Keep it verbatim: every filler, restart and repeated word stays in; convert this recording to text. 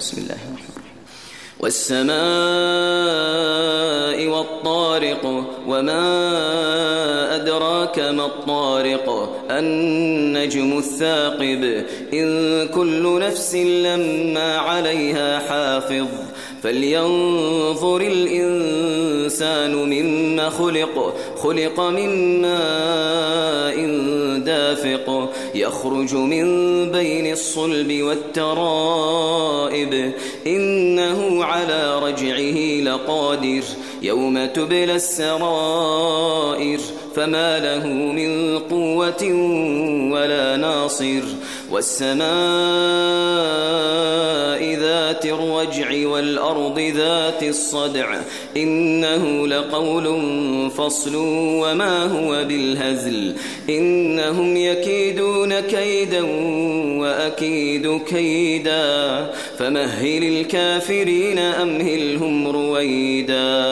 بسم الله الرحمن الرحيم. والسماء والطارق وما أدراك ما الطارق النجم الثاقب إن كل نفس لما عليها حافظ فلينظر الإنسان مما خلق خلق من ماء دافق يخرج من بين الصلب والترائب إنه على رجعه لقادر يوم تبلى السرائر فما له من قوة ولا ناصر والسماء ذات الرجع والأرض ذات الصدع إنه لقول فصل وما هو بالهزل إنهم يكيدون كيدا وأكيد كيدا فمهل الكافرين أمهلهم رويدا